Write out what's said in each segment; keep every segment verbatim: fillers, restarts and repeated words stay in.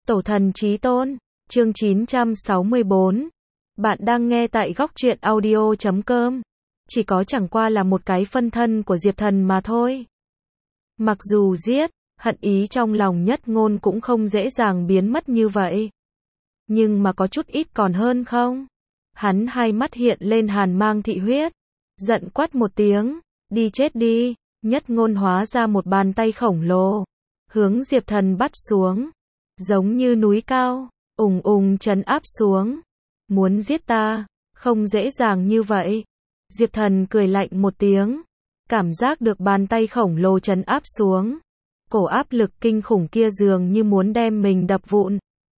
Tổ thần chí tôn, chương chín trăm sáu mươi bốn. Bạn đang nghe tại góc truyện audio chấm com. Chỉ có chẳng qua là một cái phân thân của Diệp Thần mà thôi. Mặc dù giết, hận ý trong lòng Nhất Ngôn cũng không dễ dàng biến mất như vậy. Nhưng mà có chút ít còn hơn không? Hắn hai mắt hiện lên hàn mang thị huyết. Giận quát một tiếng, đi chết đi. Nhất Ngôn hóa ra một bàn tay khổng lồ, hướng Diệp Thần bắt xuống. Giống như núi cao, ùng ùng trấn áp xuống. Muốn giết ta, không dễ dàng như vậy. Diệp Thần cười lạnh một tiếng. Cảm giác được bàn tay khổng lồ trấn áp xuống. Cổ áp lực kinh khủng kia dường như muốn đem mình đập vụn.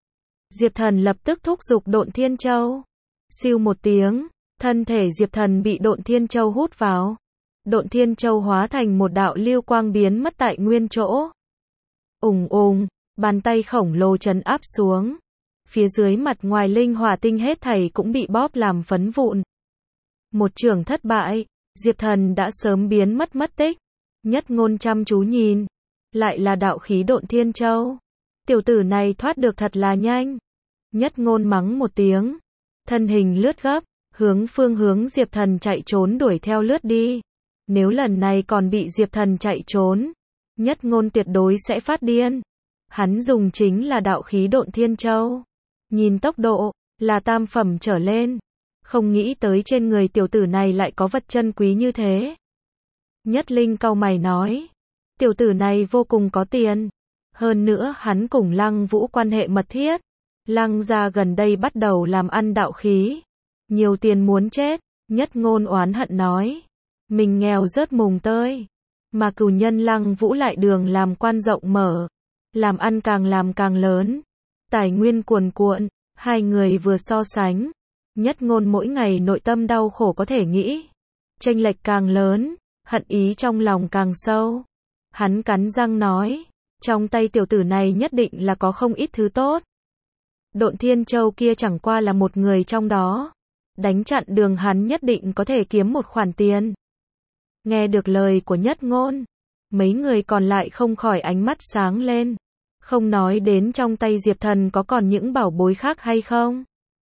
Diệp Thần lập tức thúc giục Độn Thiên Châu. Siêu một tiếng, thân thể Diệp Thần bị Độn Thiên Châu hút vào. Độn Thiên Châu hóa thành một đạo lưu quang biến mất tại nguyên chỗ. Ùng ùng, bàn tay khổng lồ trấn áp xuống. Phía dưới mặt ngoài linh hỏa tinh hết thảy cũng bị bóp làm phấn vụn. Một trường thất bại, Diệp Thần đã sớm biến mất mất tích. Nhất Ngôn chăm chú nhìn, lại là đạo khí Độn Thiên Châu. Tiểu tử này thoát được thật là nhanh. Nhất Ngôn mắng một tiếng, thân hình lướt gấp, hướng phương hướng Diệp Thần chạy trốn đuổi theo lướt đi. Nếu lần này còn bị Diệp Thần chạy trốn, Nhất Ngôn tuyệt đối sẽ phát điên. Hắn dùng chính là đạo khí Độn Thiên Châu. Nhìn tốc độ, là tam phẩm trở lên. Không nghĩ tới trên người tiểu tử này lại có vật chân quý như thế. Nhất Linh cau mày nói, tiểu tử này vô cùng có tiền. Hơn nữa hắn cùng Lăng Vũ quan hệ mật thiết. Lăng gia gần đây bắt đầu làm ăn đạo khí. Nhiều tiền muốn chết. Nhất Ngôn oán hận nói, mình nghèo rớt mùng tơi. Mà cửu nhân Lăng Vũ lại đường làm quan rộng mở. Làm ăn càng làm càng lớn. Tài nguyên cuồn cuộn. Hai người vừa so sánh. Nhất Ngôn mỗi ngày nội tâm đau khổ có thể nghĩ. Chênh lệch càng lớn, hận ý trong lòng càng sâu. Hắn cắn răng nói, trong tay tiểu tử này nhất định là có không ít thứ tốt. Độn Thiên Châu kia chẳng qua là một người trong đó. Đánh chặn đường hắn nhất định có thể kiếm một khoản tiền. Nghe được lời của Nhất Ngôn, mấy người còn lại không khỏi ánh mắt sáng lên. Không nói đến trong tay Diệp Thần có còn những bảo bối khác hay không.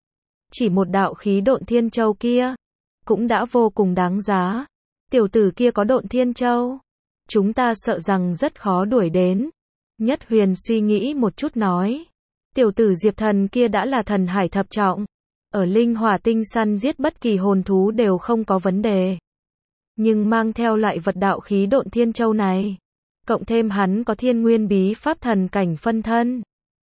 Chỉ một đạo khí Độn Thiên Châu kia, cũng đã vô cùng đáng giá. Tiểu tử kia có Độn Thiên Châu, chúng ta sợ rằng rất khó đuổi đến. Nhất Huyền suy nghĩ một chút nói, tiểu tử Diệp Thần kia đã là thần hải thập trọng. Ở linh hỏa tinh săn giết bất kỳ hồn thú đều không có vấn đề. Nhưng mang theo loại vật đạo khí Độn Thiên Châu này, cộng thêm hắn có thiên nguyên bí pháp thần cảnh phân thân.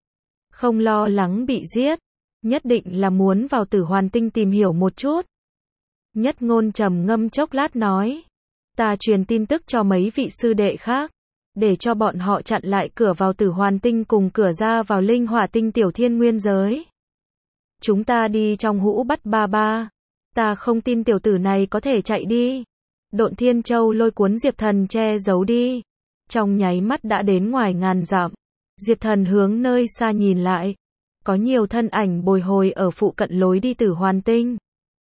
Không lo lắng bị giết, nhất định là muốn vào Tử Hoàn Tinh tìm hiểu một chút. Nhất Ngôn trầm ngâm chốc lát nói, ta truyền tin tức cho mấy vị sư đệ khác, để cho bọn họ chặn lại cửa vào Tử Hoàn Tinh cùng cửa ra vào linh hỏa tinh tiểu thiên nguyên giới. Chúng ta đi trong hũ bắt ba ba. Ta không tin tiểu tử này có thể chạy đi. Độn Thiên Châu lôi cuốn Diệp Thần che giấu đi. Trong nháy mắt đã đến ngoài ngàn dặm. Diệp Thần hướng nơi xa nhìn lại. Có nhiều thân ảnh bồi hồi ở phụ cận lối đi Tử Hoàn Tinh.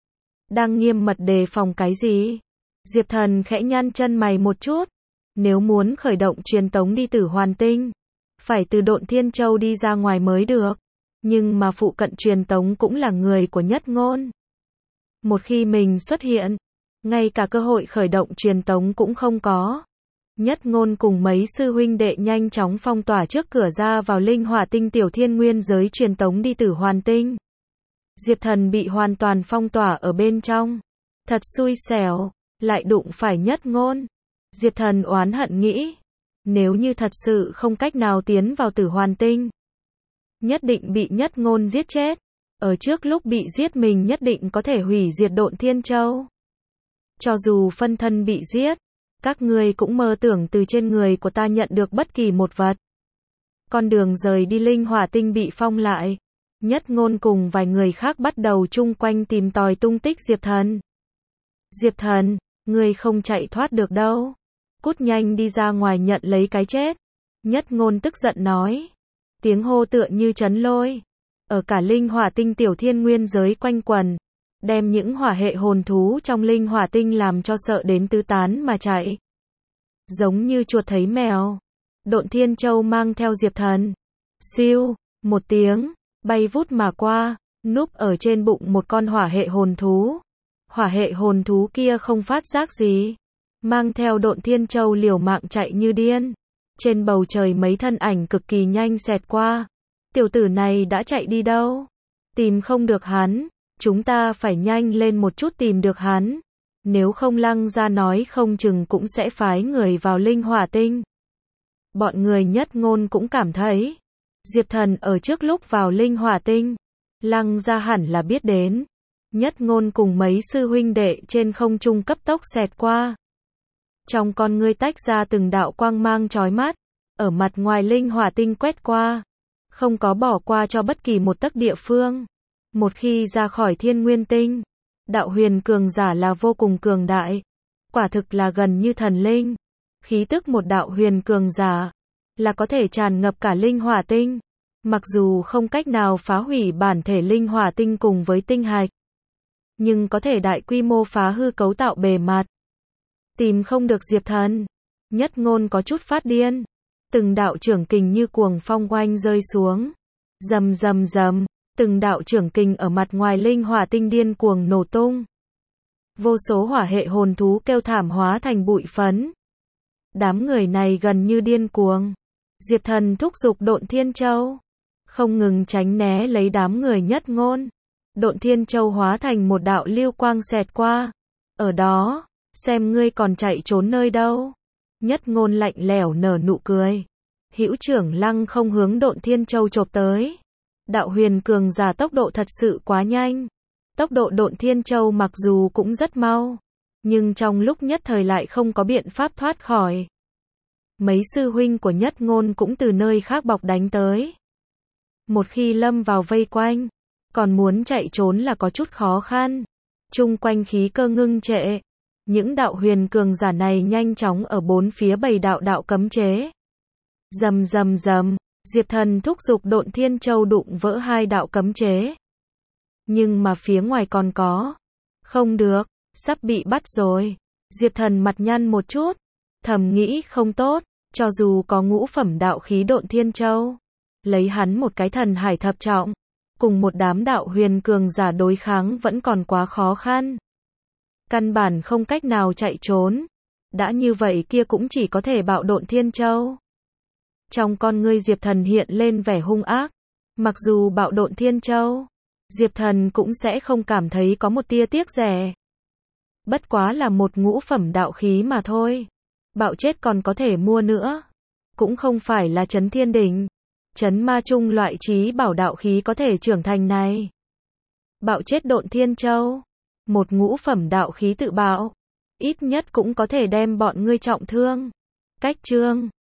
Đang nghiêm mật đề phòng cái gì? Diệp Thần khẽ nhăn chân mày một chút. Nếu muốn khởi động truyền tống đi Tử Hoàn Tinh, phải từ Độn Thiên Châu đi ra ngoài mới được. Nhưng mà phụ cận truyền tống cũng là người của Nhất Ngôn. Một khi mình xuất hiện, ngay cả cơ hội khởi động truyền tống cũng không có. Nhất Ngôn cùng mấy sư huynh đệ nhanh chóng phong tỏa trước cửa ra vào linh hỏa tinh tiểu thiên nguyên giới truyền tống đi Tử Hoàn Tinh. Diệp Thần bị hoàn toàn phong tỏa ở bên trong. Thật xui xẻo, lại đụng phải Nhất Ngôn. Diệp Thần oán hận nghĩ, nếu như thật sự không cách nào tiến vào Tử Hoàn Tinh, nhất định bị Nhất Ngôn giết chết. Ở trước lúc bị giết mình nhất định có thể hủy diệt Độn Thiên Châu. Cho dù phân thân bị giết, các ngươi cũng mơ tưởng từ trên người của ta nhận được bất kỳ một vật. Con đường rời đi linh hỏa tinh bị phong lại. Nhất Ngôn cùng vài người khác bắt đầu chung quanh tìm tòi tung tích Diệp Thần. Diệp Thần, ngươi không chạy thoát được đâu. Cút nhanh đi ra ngoài nhận lấy cái chết. Nhất Ngôn tức giận nói. Tiếng hô tựa như chấn lôi. Ở cả linh hỏa tinh tiểu thiên nguyên giới quanh quần. Đem những hỏa hệ hồn thú trong linh hỏa tinh làm cho sợ đến tứ tán mà chạy. Giống như chuột thấy mèo. Độn Thiên Châu mang theo Diệp Thần. Siêu, Một tiếng, bay vút mà qua, núp ở trên bụng một con hỏa hệ hồn thú. Hỏa hệ hồn thú kia không phát giác gì, mang theo Độn Thiên Châu liều mạng chạy như điên. Trên bầu trời mấy thân ảnh cực kỳ nhanh xẹt qua. Tiểu tử này đã chạy đi đâu? Tìm không được hắn, chúng ta phải nhanh lên một chút tìm được hắn. Nếu không Lăng gia nói không chừng cũng sẽ phái người vào Linh Hỏa Tinh. Bọn người Nhất Ngôn cũng cảm thấy, Diệp Thần ở trước lúc vào Linh Hỏa Tinh, Lăng gia hẳn là biết đến. Nhất Ngôn cùng mấy sư huynh đệ trên không trung cấp tốc xẹt qua. Trong con ngươi tách ra từng đạo quang mang chói mắt, ở mặt ngoài Linh Hỏa Tinh quét qua, không có bỏ qua cho bất kỳ một tấc địa phương. Một khi ra khỏi Thiên Nguyên Tinh, đạo huyền cường giả là vô cùng cường đại, quả thực là gần như thần linh. Khí tức một đạo huyền cường giả là có thể tràn ngập cả Linh Hỏa Tinh, mặc dù không cách nào phá hủy bản thể Linh Hỏa Tinh cùng với tinh hạch, nhưng có thể đại quy mô phá hư cấu tạo bề mặt. Tìm không được Diệp Thần, Nhất Ngôn có chút phát điên. Từng đạo trưởng kình như cuồng phong oanh rơi xuống. Rầm rầm rầm, từng đạo trưởng kình ở mặt ngoài Linh Hỏa Tinh điên cuồng nổ tung. Vô số hỏa hệ hồn thú kêu thảm hóa thành bụi phấn. Đám người này gần như điên cuồng. Diệp Thần thúc giục Độn Thiên Châu, không ngừng tránh né lấy đám người Nhất Ngôn. Độn Thiên Châu hóa thành một đạo lưu quang xẹt qua. Ở đó, xem ngươi còn chạy trốn nơi đâu. Nhất Ngôn lạnh lẽo nở nụ cười. Hữu trưởng lăng không hướng Độn Thiên Châu chộp tới. Đạo huyền cường giả tốc độ thật sự quá nhanh. Tốc độ Độn Thiên Châu mặc dù cũng rất mau, nhưng trong lúc nhất thời lại không có biện pháp thoát khỏi. Mấy sư huynh của Nhất Ngôn cũng từ nơi khác bọc đánh tới. Một khi lâm vào vây quanh, còn muốn chạy trốn là có chút khó khăn. Chung quanh khí cơ ngưng trệ. Những đạo huyền cường giả này nhanh chóng ở bốn phía bày đạo đạo cấm chế. Rầm rầm rầm, Diệp Thần thúc giục Độn Thiên Châu đụng vỡ hai đạo cấm chế. Nhưng mà phía ngoài còn có. Không được, sắp bị bắt rồi. Diệp Thần mặt nhăn một chút, thầm nghĩ không tốt, cho dù có ngũ phẩm đạo khí Độn Thiên Châu, lấy hắn một cái thần hải thập trọng, cùng một đám đạo huyền cường giả đối kháng vẫn còn quá khó khăn. Căn bản không cách nào chạy trốn. Đã như vậy kia cũng chỉ có thể bạo Độn Thiên Châu. Trong con ngươi Diệp Thần hiện lên vẻ hung ác. Mặc dù bạo Độn Thiên Châu, Diệp Thần cũng sẽ không cảm thấy có một tia tiếc rẻ. Bất quá là một ngũ phẩm đạo khí mà thôi. Bạo chết còn có thể mua nữa. Cũng không phải là Chấn Thiên Đỉnh, Chấn Ma Trung loại trí bảo đạo khí có thể trưởng thành này. Bạo chết Độn Thiên Châu, một ngũ phẩm đạo khí tự bạo, ít nhất cũng có thể đem bọn ngươi trọng thương. Cách chương